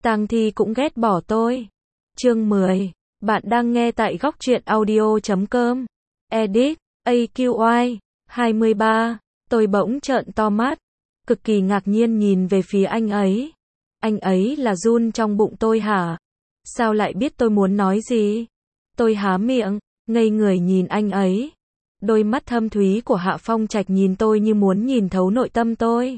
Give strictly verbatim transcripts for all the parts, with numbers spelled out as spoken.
Tang Thi cũng ghét bỏ tôi. Chương mười. Bạn đang nghe tại góc truyện audio chấm com. Edit. a quy i. hai mươi ba. Tôi bỗng trợn to mắt. Cực kỳ ngạc nhiên nhìn về phía anh ấy. Anh ấy là Jun trong bụng tôi hả? Sao lại biết tôi muốn nói gì? Tôi há miệng, ngây người nhìn anh ấy. Đôi mắt thâm thúy của Hạ Phong Trạch nhìn tôi như muốn nhìn thấu nội tâm tôi.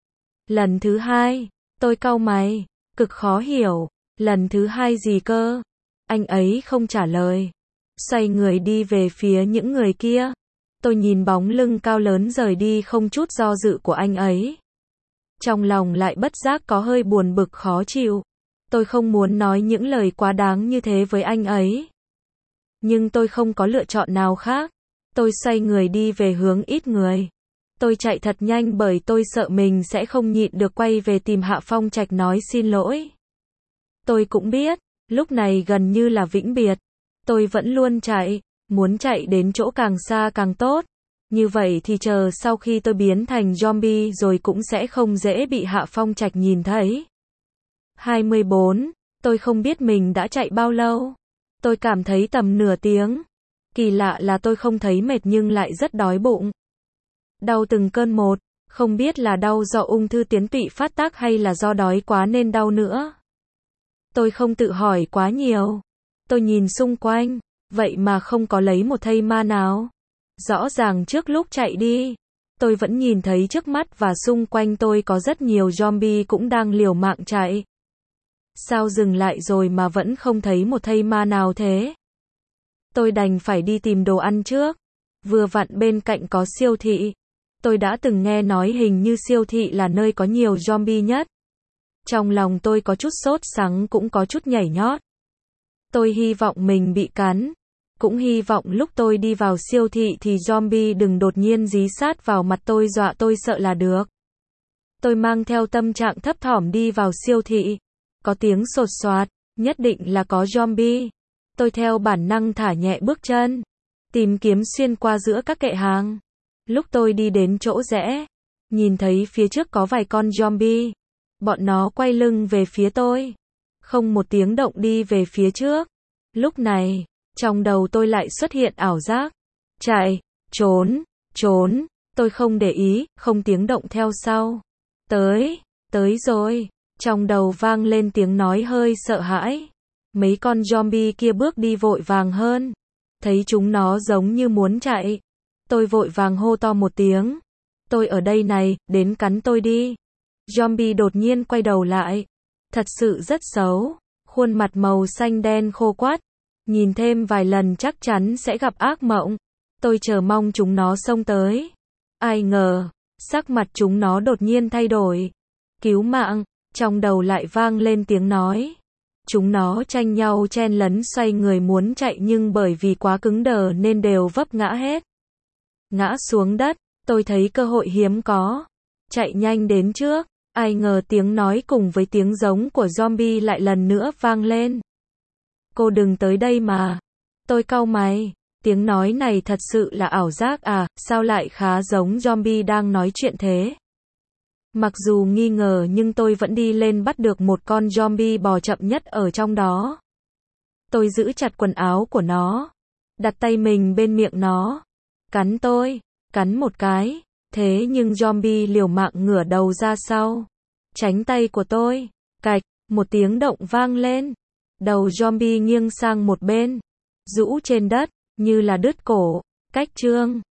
Lần thứ hai, tôi cau mày, cực khó hiểu. Lần thứ hai gì cơ? Anh ấy không trả lời. Xoay người đi về phía những người kia. Tôi nhìn bóng lưng cao lớn rời đi không chút do dự của anh ấy. Trong lòng lại bất giác có hơi buồn bực khó chịu. Tôi không muốn nói những lời quá đáng như thế với anh ấy. Nhưng tôi không có lựa chọn nào khác. Tôi xoay người đi về hướng ít người. Tôi chạy thật nhanh bởi tôi sợ mình sẽ không nhịn được quay về tìm Hạ Phong Trạch nói xin lỗi. Tôi cũng biết, lúc này gần như là vĩnh biệt. Tôi vẫn luôn chạy, muốn chạy đến chỗ càng xa càng tốt. Như vậy thì chờ sau khi tôi biến thành zombie rồi cũng sẽ không dễ bị Hạ Phong Trạch nhìn thấy. hai mươi bốn. Tôi không biết mình đã chạy bao lâu. Tôi cảm thấy tầm nửa tiếng. Kỳ lạ là tôi không thấy mệt nhưng lại rất đói bụng. Đau từng cơn một, không biết là đau do ung thư tuyến tụy phát tác hay là do đói quá nên đau nữa. Tôi không tự hỏi quá nhiều. Tôi nhìn xung quanh, vậy mà không có lấy một thây ma nào. Rõ ràng trước lúc chạy đi, tôi vẫn nhìn thấy trước mắt và xung quanh tôi có rất nhiều zombie cũng đang liều mạng chạy. Sao dừng lại rồi mà vẫn không thấy một thây ma nào thế? Tôi đành phải đi tìm đồ ăn trước. Vừa vặn bên cạnh có siêu thị. Tôi đã từng nghe nói hình như siêu thị là nơi có nhiều zombie nhất. Trong lòng tôi có chút sốt sắng cũng có chút nhảy nhót. Tôi hy vọng mình bị cắn. Cũng hy vọng lúc tôi đi vào siêu thị thì zombie đừng đột nhiên dí sát vào mặt tôi dọa tôi sợ là được. Tôi mang theo tâm trạng thấp thỏm đi vào siêu thị. Có tiếng sột soạt, nhất định là có zombie. Tôi theo bản năng thả nhẹ bước chân, tìm kiếm xuyên qua giữa các kệ hàng. Lúc tôi đi đến chỗ rẽ, nhìn thấy phía trước có vài con zombie. Bọn nó quay lưng về phía tôi, không một tiếng động đi về phía trước. Lúc này, trong đầu tôi lại xuất hiện ảo giác. Chạy, trốn, trốn, tôi không để ý, không tiếng động theo sau. Tới, tới rồi, trong đầu vang lên tiếng nói hơi sợ hãi. Mấy con zombie kia bước đi vội vàng hơn. Thấy chúng nó giống như muốn chạy. Tôi vội vàng hô to một tiếng. Tôi ở đây này, đến cắn tôi đi. Zombie đột nhiên quay đầu lại. Thật sự rất xấu. Khuôn mặt màu xanh đen khô quắt. Nhìn thêm vài lần chắc chắn sẽ gặp ác mộng. Tôi chờ mong chúng nó xông tới. Ai ngờ, sắc mặt chúng nó đột nhiên thay đổi. Cứu mạng, trong đầu lại vang lên tiếng nói. Chúng nó tranh nhau chen lấn xoay người muốn chạy nhưng bởi vì quá cứng đờ nên đều vấp ngã hết. Ngã xuống đất, tôi thấy cơ hội hiếm có. Chạy nhanh đến trước, ai ngờ tiếng nói cùng với tiếng giống của zombie lại lần nữa vang lên. Cô đừng tới đây mà. Tôi cau mày, tiếng nói này thật sự là ảo giác à, sao lại khá giống zombie đang nói chuyện thế? Mặc dù nghi ngờ nhưng tôi vẫn đi lên bắt được một con zombie bò chậm nhất ở trong đó. Tôi giữ chặt quần áo của nó, đặt tay mình bên miệng nó. Cắn tôi, cắn một cái, thế nhưng zombie liều mạng ngửa đầu ra sau. Tránh tay của tôi, cạch, một tiếng động vang lên. Đầu zombie nghiêng sang một bên, rũ trên đất, như là đứt cổ. Cách chương